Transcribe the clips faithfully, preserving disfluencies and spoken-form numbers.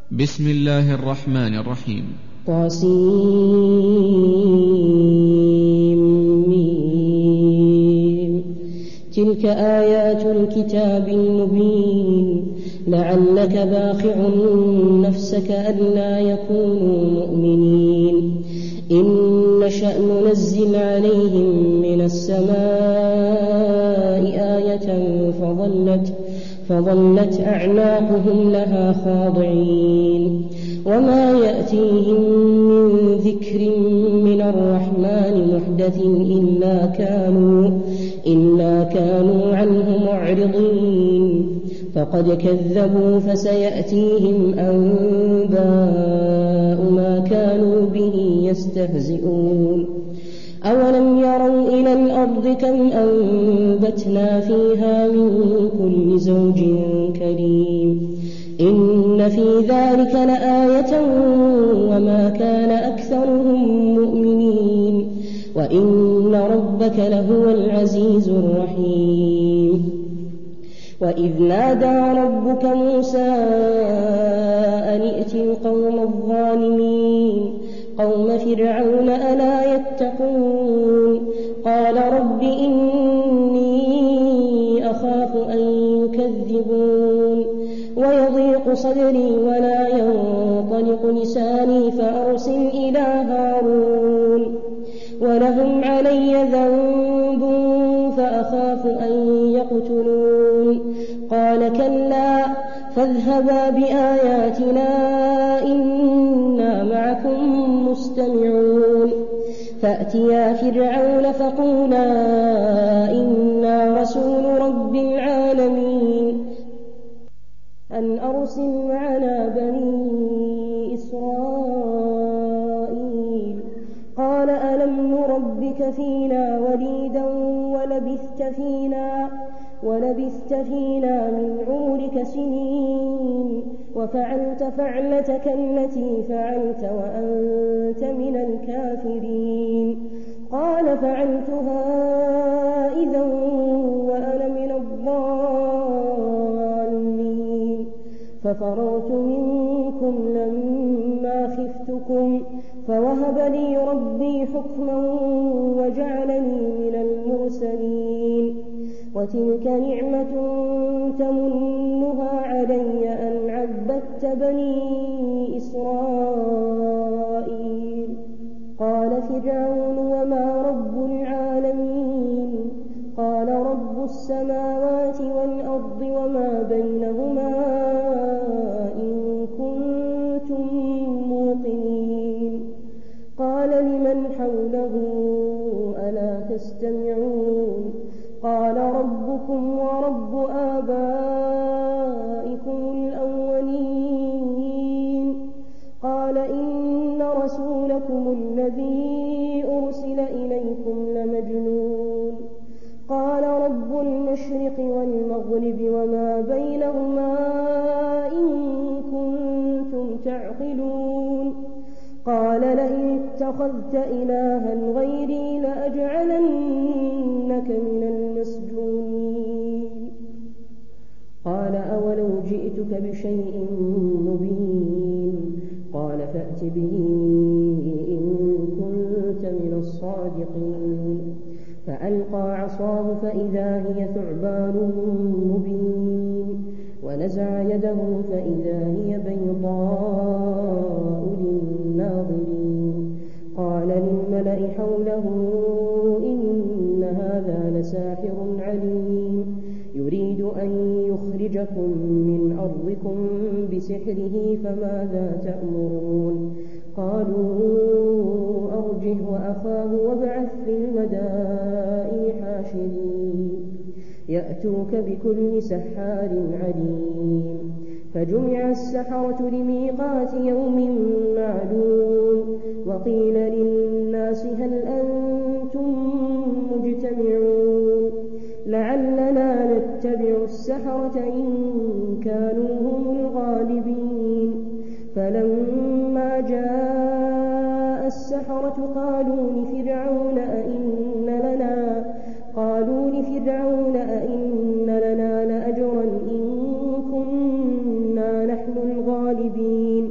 بسم الله الرحمن الرحيم. طاسيم. تلك آيات الكتاب المبين. لعلك باخع نفسك ألا يكونوا مؤمنين. إن نشأ ننزل عليهم من السماء آية فظلت فظلت أعناقهم لها خاضعين وما يأتيهم من ذكر من الرحمن محدث إلا كانوا, إلا كانوا عنه معرضين. فقد كذبوا فسيأتيهم أنباء ما كانوا به يستهزئون. أولم يروا إلى الأرض كم أنبتنا فيها من كل زوج كريم. إن في ذلك لآية وما كان أكثرهم مؤمنين وإن ربك لهو العزيز الرحيم. وإذ نادى ربك موسى أن ائت القوم الظالمين قوم فرعون ألا يتقون. قال رب إني أخاف أن يكذبون ويضيق صدري ولا ينطلق لساني فأرسل إلى هارون ولهم علي ذنب فأخاف أن يقتلون. قال كلا فاذهبا بآياتنا إنا معكم مستمعون. فأتيا فرعون فقولا إنا رسول رب العالمين أن أرسل معنا بني إسرائيل. قال ألم نربك فينا وليدا ولبثت فينا ولبثت فينا من عمرك سنين وفعلت فعلتك التي فعلت وأنت من الكافرين. قال فعلتها إذا وأنا من الضالين ففررت منكم لما خفتكم فوهب لي ربي حكما وجعلني من المرسلين. وتلك نعمة تمنها علي أن عبدت بني إسرائيل. قال فرعون وما رب العالمين. قال رب السماوات والأرض وما بينهما إن كنتم موقنين. قال لمن حوله ألا تستمعون. قال ربكم ورب آبائكم الأولين. قال إن رسولكم الذي أرسل إليكم لمجنون. قال رب المشرق والمغرب وما بينهما إن كنتم تعقلون. قال لئن اتخذت إلها غيري لأجعلنك من المسجونين. قال أولو جئتك بشيء مبين. قال فأت به إن كنت من الصادقين. فألقى عصاه فإذا هي ثعبان مبين ونزع يده فإذا هي بيضاء للناظرين. قال للملأ حوله إن هذا لساحر عليم يريد أن يخرجكم من أرضكم بسحره فماذا تأمرون. قالوا أرجه وأخاه وابعث في المدائن حاشرين يأتوك بكل سحار عليم. فجمع السحرة لميقات يوم معلوم. وقيل للناس هل أنتم مجتمعون لعلنا نتبع السحرة إن كانوا هم الغالبين. فلما جاء السحرة قالوا لفرعون أئن لنا قالوا لفرعون أئن لنا لأجرا إن كنا نحن الغالبين.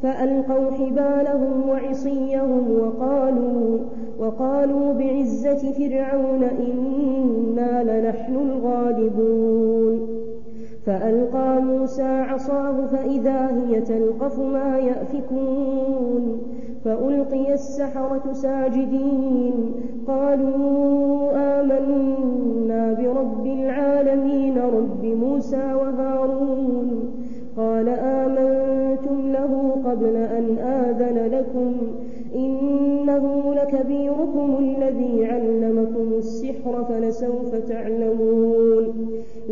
فألقوا حبالهم وعصيهم وقالوا, وقالوا بعزة فرعون إنا لنحن الغالبون. فألقى موسى عصاه فإذا هي تلقف ما يأفكون فألقي السحرة ساجدين قالوا آمنا برب العالمين رب موسى وهارون. قال آمنتم له قبل أن آذن لكم إنه لكبيركم الذي علمكم السحر فلسوف تعلمون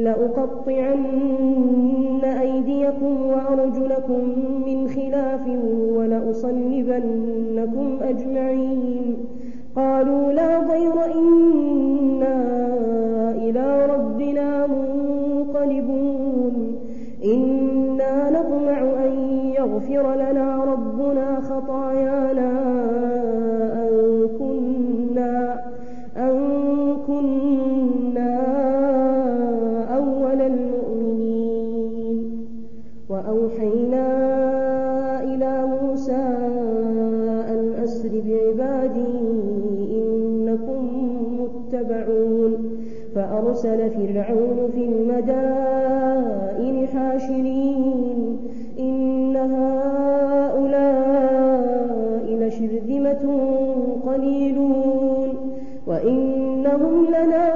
لأقطعن أيديكم وأرجلكم من خلاف ولأصلبنكم أجمعين. قالوا لا ضير إنا إلى ربنا منقلبون. إنا نطمع أن يغفر لنا ربنا خطايانا أن كنا, أن كنا أول المؤمنين. وأوحينا إلى موسى أن أسر بعبادي إنكم متبعون. فأرسل فرعون في المدائن حاشرين إن هؤلاء لشرذمة قليلون وإنهم لنا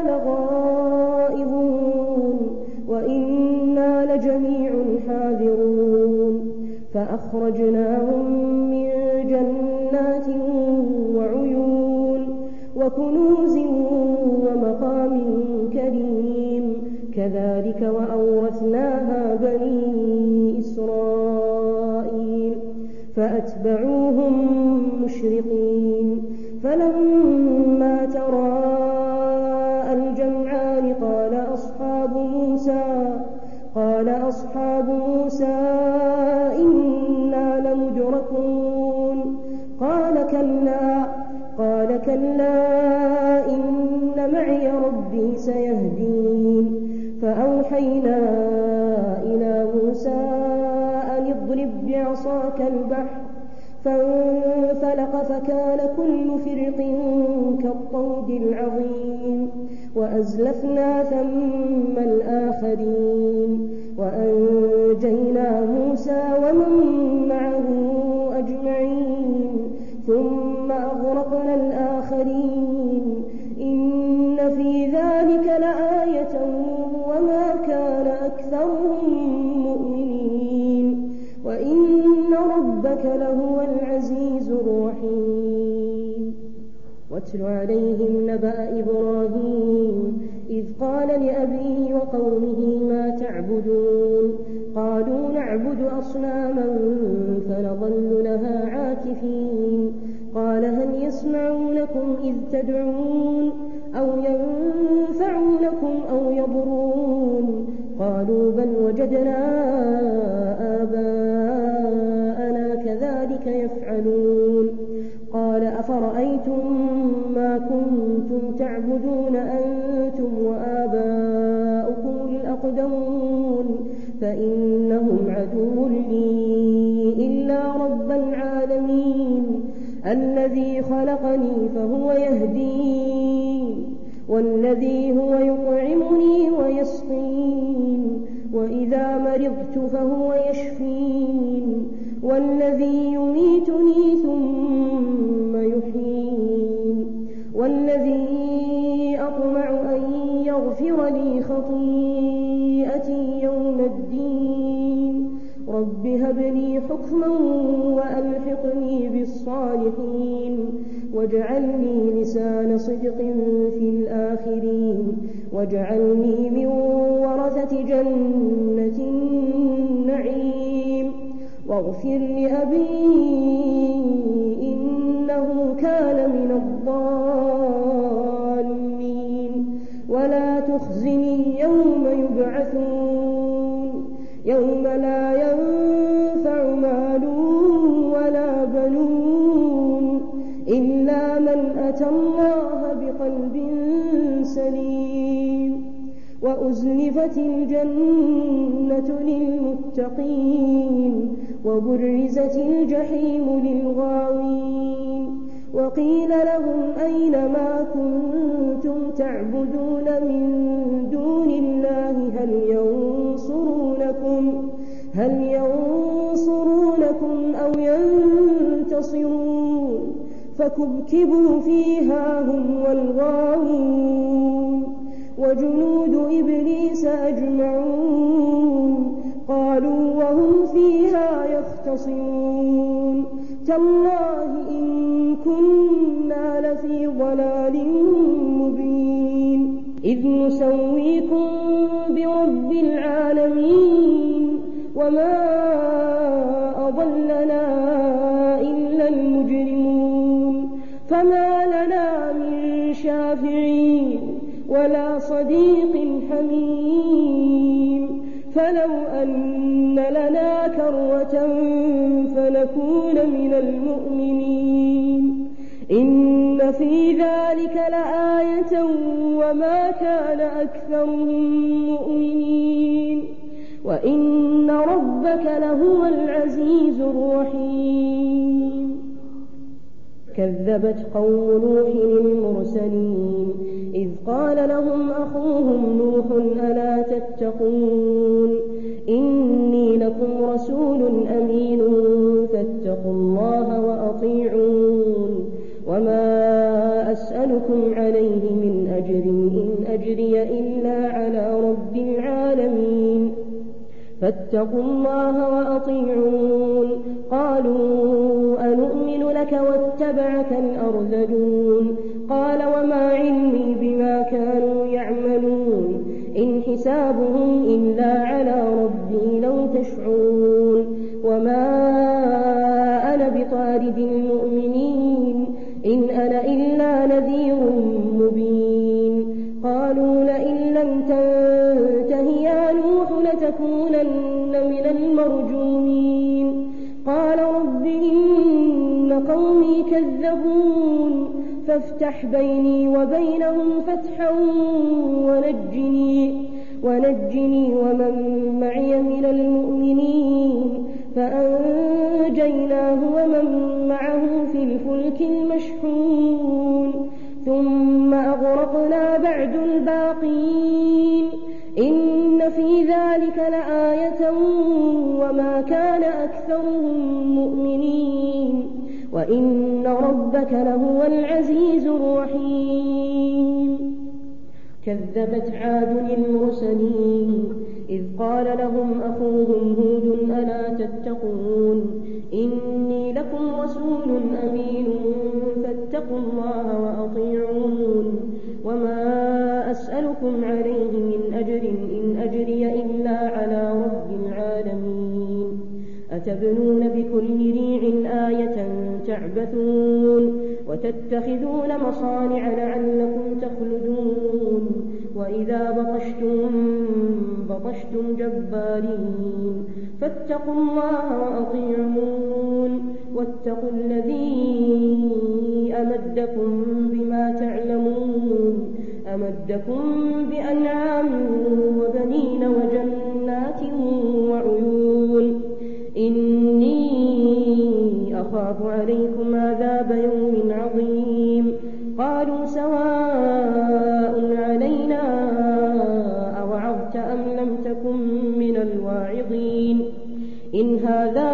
لغائظون وإنا لجميع حاذرون. فأخرجناهم من جنات وعيون وكنوز ومقام كريم كذلك وأورثناها بني إسرائيل فأتبعوهم مشرقين. فلما تراءى الجمعان قال أصحاب موسى قال أصحاب موسى إنا لمدركون. قال كلا قال كلا إن معي ربي سيهدين. فأوحينا إلى موسى أن اضرب بعصاك البحر فانفلق فكان كل فرق كالطود العظيم. وأزلفنا ثم الآخرين وأنجينا موسى ومن معه أجمعين ثم أغرقنا الآخرين. إن في ذلك لآية وما كان أكثرهم مؤمنين وإن ربك لهو العزيز الرحيم. واتل عليهم نبأ إبراهيم إذ قال لأبيه وقومه ما تعبدون قالوا نعبد أصناما فنظل لها عاكفين. قال هل يسمعونكم إذ تدعون أو ينفعونكم أو يضرون قالوا بل وجدنا آباءنا كذلك يفعلون. قال أفرأيتم ما كنتم تعبدون أنتم وآباؤكم الأقدمون فإنهم عدو لي إلا رب العالمين الذي خلقني فهو يهدين والذي هو يطعمني ويسقين وإذا مرضت فهو يشفين والذي يميتني ثم يحيين والذي أطمع أن يغفر لي خطيئتي يوم الدين. رب هب لي حكما وألحقني بالصالحين واجعلني لسان صدق في الآخرين واجعلني من ورثة جنة النعيم. واغفر لأبي إنه كان من الضالين ولا تخزني يوم يبعثون يوم لا ينفع مال ولا بنون إلا من أتى الله بقلب سليم. وأزلفت الجنة للمتقين وبرزت الجحيم للغاوين وقيل لهم أين ما كنتم تعبدون من دون الله هل ينصرونكم هل ينصرونكم أو ينتصرون فكبكبوا فيها هم والغاوون وجنود إبليس أجمعون قالوا وهم فيها يختصمون تالله إن كنا لفي ضلال مبين إذ نسويكم برب العالمين وما أضلنا إلا المجرمون فما لنا من شافعين ولا صديق حميم فلو أن لنا كرة فنكون من المؤمنين إن في ذلك لآية وما كان أكثرهم مؤمنين وإن ربك لهو العزيز الرحيم كذبت قوم نوح المرسلين إذ قال لهم أخوهم نوح ألا تتقون إني لكم رسول أمين فاتقوا الله وأطيعون وما أسألكم عليه من أجر إن أجري إلا على رب العالمين فاتقوا الله وأطيعون قالوا أنؤمن لك واتبعك الأرذلون قال وما علمي بما كانوا يعملون إن حسابهم إلا على ربي لو تشعرون وما أنا بطارد المؤمنين إن أنا إلا نذير مبين قالوا لئن لم تنته يا نوح لتكونن من المرجومين قال رب إن قومي كذبون فافتح بيني وبينهم فتحا ونجني ونجني ومن معي من المؤمنين فأنجيناه ومن معه في الفلك المشحون ثم أغرقنا بعد الباقين إن في ذلك لآية وما كان أكثرهم مؤمنين وإن ربك لهو العزيز الرحيم كذبت عاد المرسلين إذ قال لهم أخوهم هود ألا تتقون إني لكم رسول أمين فاتقوا الله وأطيعون وما أسألكم عليه من أجر إن أجري إلا على رب العالمين أتبنون بكل ريع آية تعبثون وتتخذون مصانع لعلكم تخلدون وإذا بطشتم بطشتم جبارين فاتقوا الله وأطيعون واتقوا الذي أمدكم بما تعلمون أمدكم بأنعام وبنين وجنات وعيون إني أخاف عليكم عذاب يوم عظيم قالوا سواء علينا أوعظت أم لم تكن من الواعظين إن هذا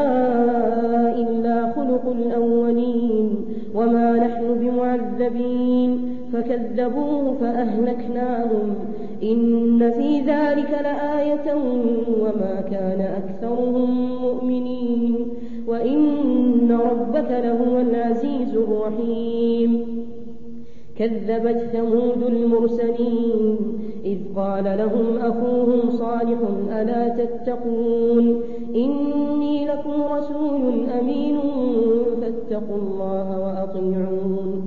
إلا خلق الأولين وما نحن بمعذبين فكذبوه فأهلكناهم إن في ذلك لآية وما كان أكثرهم مؤمنين وإن ربك لهو العزيز الرحيم كذبت ثمود المرسلين إذ قال لهم أخوهم صالح ألا تتقون إني لكم رسول أمين فاتقوا الله وأطيعون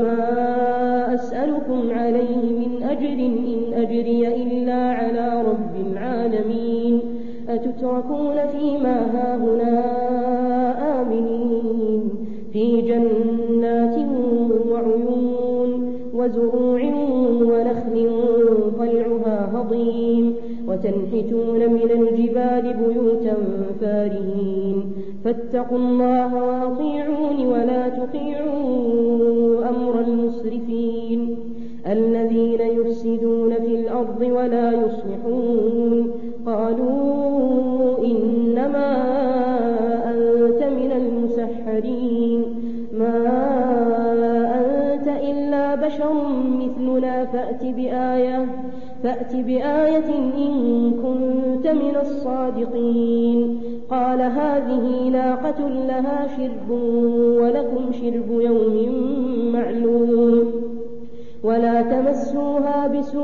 وما أسألكم عليه من أجر إن أجري إلا على رب العالمين أتتركون فيما هاهنا آمنين في جنات وعيون وزروع ونخل طلعها هضيم وتنحتون من الجبال بيوتا فارهين فاتقوا الله وأطيعون ولا تطيعوا أمر المسرفين الذين يفسدون في الأرض ولا يصلحون قالوا إنما أنت من المسحرين ما أنت إلا بشر مثلنا فأت بآية فأت بآية إن كنت من الصادقين قال هذه ناقة لها شرب ولكم شرب يوم معلوم ولا تمسوها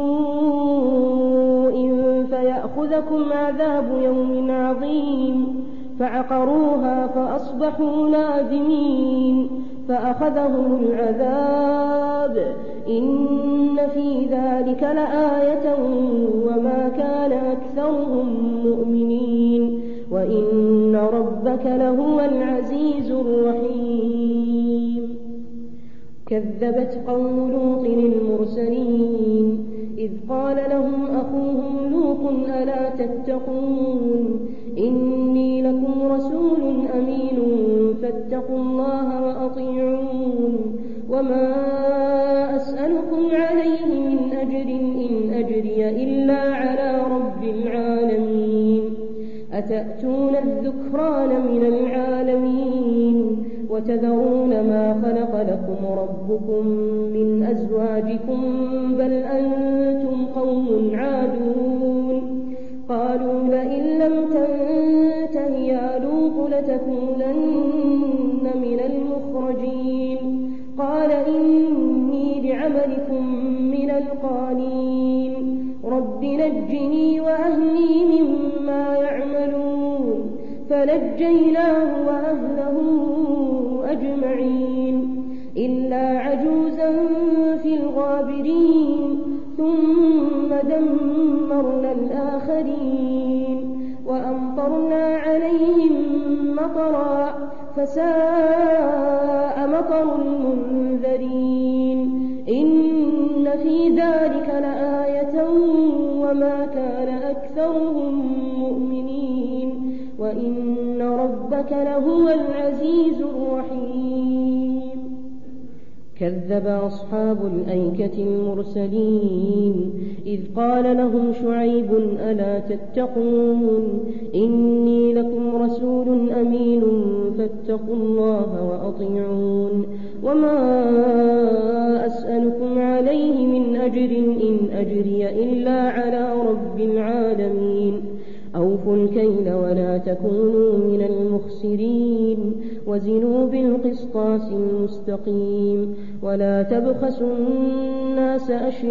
بسوء فيأخذكم عذاب يوم عظيم فعقروها فأصبحوا نادمين فأخذهم العذاب إن في ذلك لآية وما كان أكثرهم مؤمنين وإن ربك لهو العزيز الرحيم كذبت قوم لوط المرسلين إذ قال لهم أخوهم لوط ألا تتقون إني لكم رسول أمين فاتقوا الله وأطيعون وما أسألكم عليه من أجر إن أجري إلا على رب العالمين أتأتون الذكران من العالمين وتذرون ما خلق لكم ربكم من أزواجكم بل أنتم قوم عادون قالوا لئن لم تنته يا لوط لتكونن من المخرجين قال إني لعملكم من القالين رب نجني وأهلي مما يعملون فنجيناه وأهله أجمعين إلا عجوزا في الغابرين ثم دمرنا الآخرين وأمطرنا عليهم مطرا فساء مطر المنذرين إن في ذلك لآية وما كان أكثرهم مؤمنين وإن ربك لهو العزيز الرحيم كذب أصحاب الأيكة المرسلين إذ قال لهم شعيب ألا تتقون إني لكم رسول أمين فاتقوا الله وأطيعون وما أسألكم عليه من أجر إن أجري إلا على رب العالمين أوفوا الكيل ولا تكونوا من المخسرين وزنوا بالقسطاس المستقيم ولا تبخسوا الناس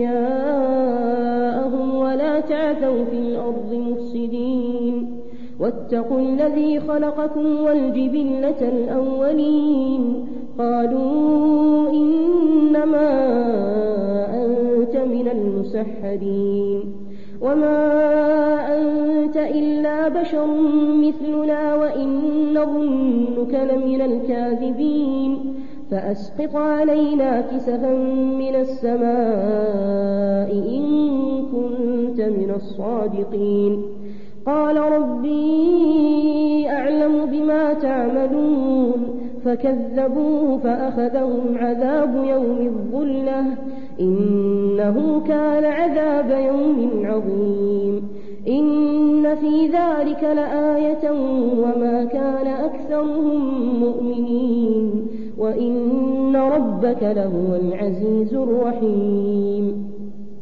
أشياءهم ولا تعثوا في الأرض مفسدين واتقوا الذي خلقكم والجبلة الأولين قالوا إنما أنت من المسحرين وما أنت إلا بشر مثلنا وإن نظنك لمن الكاذبين فأسقط علينا كسفا من السماء إن كنت من الصادقين قال ربي أعلم بما تعملون فكذبوه فأخذهم عذاب يوم الظلة إنه كان عذاب يوم عظيم إن في ذلك لآية وما كان أكثرهم مؤمنين وإن ربك لهو العزيز الرحيم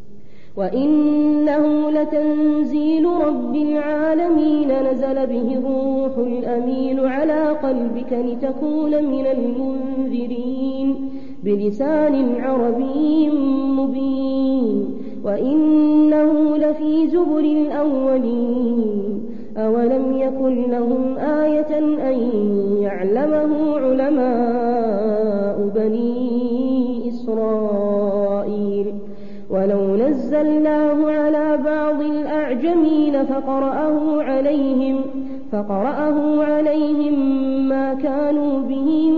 وإنه لتنزيل رب العالمين نزل به الروح الأمين على قلبك لتكون من المنذرين بلسان عربي مبين وإنه لفي زبر الأولين أولم يكن لهم آية أن يعلمه علماء بني إسرائيل ولو نزلناه على بعض الأعجمين فقرأه عليهم فقرأه عليهم ما كانوا به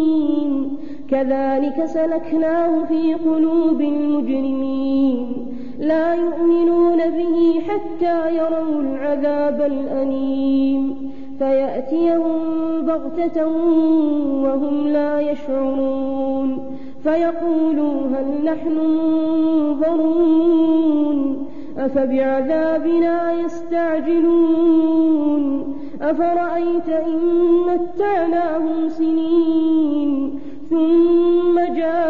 مؤمنين كذلك سلكناه في قلوب المجرمين لا يؤمنون به حتى يروا العذاب الأليم فيأتيهم بغتة وهم لا يشعرون فيقولوا هل نحن منظرون أفبعذابنا يستعجلون أفرأيت إن متعناهم سنين ثم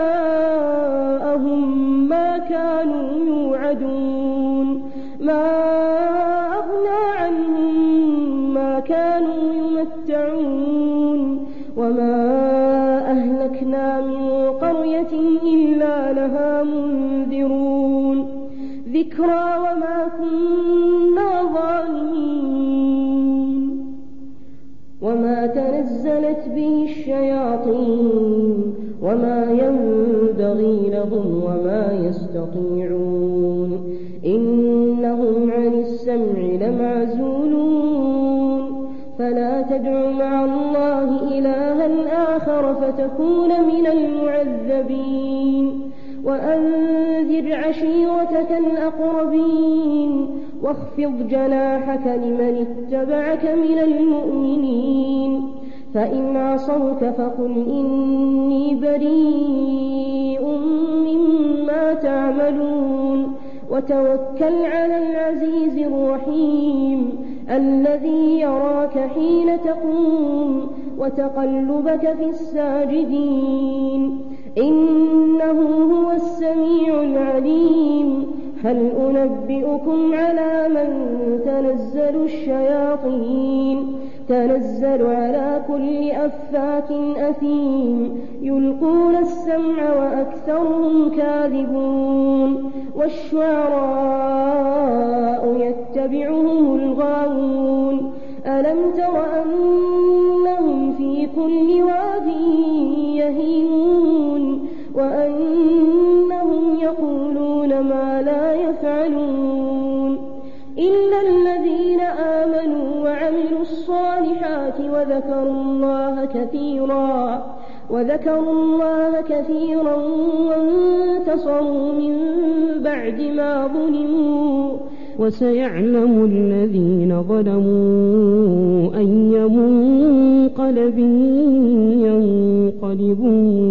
جاءهم ما كانوا يوعدون ما أغنى عنهم ما كانوا يمتعون وما أهلكنا من قرية إلا لها منذرون ذكرى وما كنا ظالمين وما تنزلت به الشياطين وما ينبغي لهم وما يستطيعون إنهم عن السمع لمعزولون فلا تدع مع الله إلها آخر فتكون من المعذبين وأنذر عشيرتك الأقربين واخفض جناحك لمن اتبعك من المؤمنين فإن عصوك فقل إني بريء مما تعملون وتوكل على العزيز الرحيم الذي يراك حين تقوم وتقلبك في الساجدين إنه هو السميع العليم هل أنبئكم على من تنزل الشياطين تنزل على كل أفاك أثيم يلقون السمع وأكثرهم كاذبون والشعراء يتبعهم الغاوون ألم تر أنهم في كل واد يهيمون وأنهم يقولون ما لا يفعلون إلا الذين آمنوا وعملوا الصالحات وذكروا الله كثيرا وذكروا الله كثيرا وانتصروا من بعد ما ظلموا وسيعلم الذين ظلموا أي منقلب ينقلبون